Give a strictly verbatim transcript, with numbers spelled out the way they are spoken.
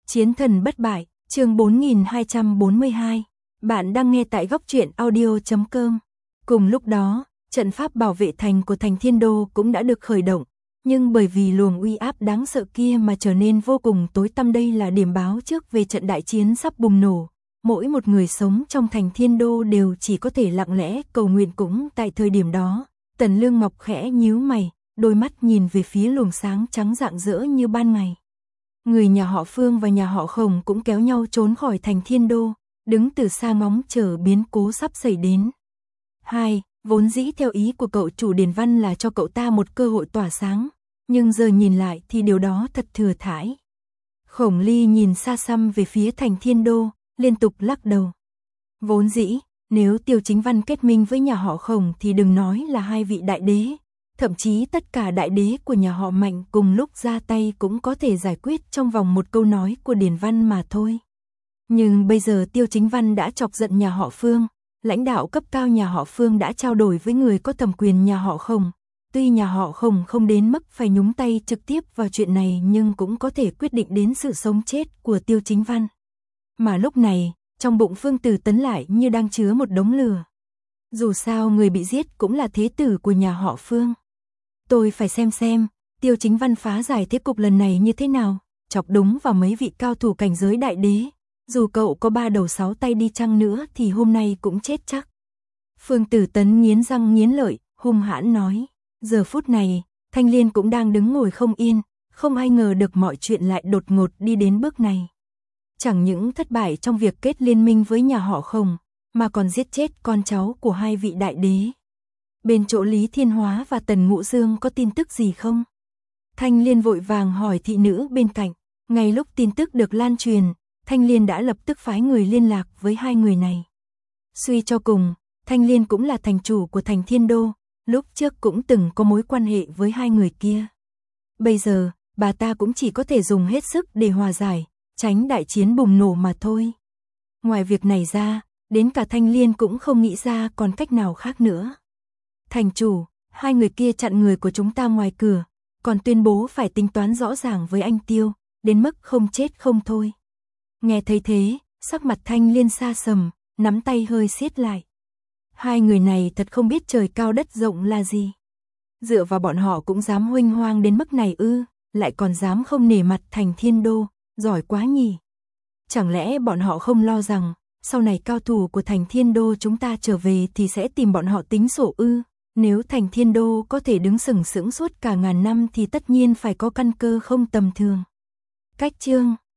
Chiến thần bất bại, chương bốn nghìn hai trăm bốn mươi hai. Bạn đang nghe tại góc truyện audio chấm com. Cùng lúc đó, trận pháp bảo vệ thành của thành Thiên Đô cũng đã được khởi động, nhưng bởi vì luồng uy áp đáng sợ kia mà trở nên vô cùng tối tăm. Đây là điểm báo trước về trận đại chiến sắp bùng nổ. Mỗi một người sống trong thành Thiên Đô đều chỉ có thể lặng lẽ cầu nguyện. Cũng tại thời điểm đó, Tần Lương Ngọc khẽ nhíu mày, đôi mắt nhìn về phía luồng sáng trắng rạng rỡ như ban ngày. Người nhà họ Phương và nhà họ Khổng cũng kéo nhau trốn khỏi thành Thiên Đô, đứng từ xa ngóng chờ biến cố sắp xảy đến. Hai, vốn dĩ theo ý của cậu chủ Điền Văn là cho cậu ta một cơ hội tỏa sáng, nhưng giờ nhìn lại thì điều đó thật thừa thãi. Khổng Ly nhìn xa xăm về phía thành Thiên Đô, liên tục lắc đầu. Vốn dĩ, nếu Tiêu Chính Văn kết minh với nhà họ Khổng thì đừng nói là hai vị đại đế, thậm chí tất cả đại đế của nhà họ Mạnh cùng lúc ra tay cũng có thể giải quyết trong vòng một câu nói của Điền Văn mà thôi. Nhưng bây giờ Tiêu Chính Văn đã chọc giận nhà họ Phương, lãnh đạo cấp cao nhà họ Phương đã trao đổi với người có thẩm quyền nhà họ Khổng. Tuy nhà họ Khổng không đến mức phải nhúng tay trực tiếp vào chuyện này, nhưng cũng có thể quyết định đến sự sống chết của Tiêu Chính Văn. Mà lúc này, trong bụng Phương Tử Tấn lại như đang chứa một đống lửa. Dù sao người bị giết cũng là thế tử của nhà họ Phương. Tôi phải xem xem, Tiêu Chính Văn phá giải thế cục lần này như thế nào, chọc đúng vào mấy vị cao thủ cảnh giới đại đế. Dù cậu có ba đầu sáu tay đi chăng nữa thì hôm nay cũng chết chắc. Phương Tử Tấn nghiến răng nghiến lợi, hung hãn nói. Giờ phút này, Thanh Liên cũng đang đứng ngồi không yên, không ai ngờ được mọi chuyện lại đột ngột đi đến bước này. Chẳng những thất bại trong việc kết liên minh với nhà họ Khổng, mà còn giết chết con cháu của hai vị đại đế. Bên chỗ Lý Thiên Hóa và Tần Ngũ Dương có tin tức gì không? Thanh Liên vội vàng hỏi thị nữ bên cạnh. Ngay lúc tin tức được lan truyền, Thanh Liên đã lập tức phái người liên lạc với hai người này. Suy cho cùng, Thanh Liên cũng là thành chủ của thành Thiên Đô, lúc trước cũng từng có mối quan hệ với hai người kia. Bây giờ, bà ta cũng chỉ có thể dùng hết sức để hòa giải, tránh đại chiến bùng nổ mà thôi. Ngoài việc này ra, đến cả Thanh Liên cũng không nghĩ ra còn cách nào khác nữa. Thành chủ, hai người kia chặn người của chúng ta ngoài cửa, còn tuyên bố phải tính toán rõ ràng với anh Tiêu, đến mức không chết không thôi. Nghe thấy thế, sắc mặt Thanh Liên xa sầm, nắm tay hơi siết lại. Hai người này thật không biết trời cao đất rộng là gì. Dựa vào bọn họ cũng dám huênh hoang đến mức này ư, lại còn dám không nể mặt thành Thiên Đô, giỏi quá nhỉ. Chẳng lẽ bọn họ không lo rằng, sau này cao thủ của thành Thiên Đô chúng ta trở về thì sẽ tìm bọn họ tính sổ ư? Nếu thành Thiên Đô có thể đứng sừng sững suốt cả ngàn năm thì tất nhiên phải có căn cơ không tầm thường. Cách chương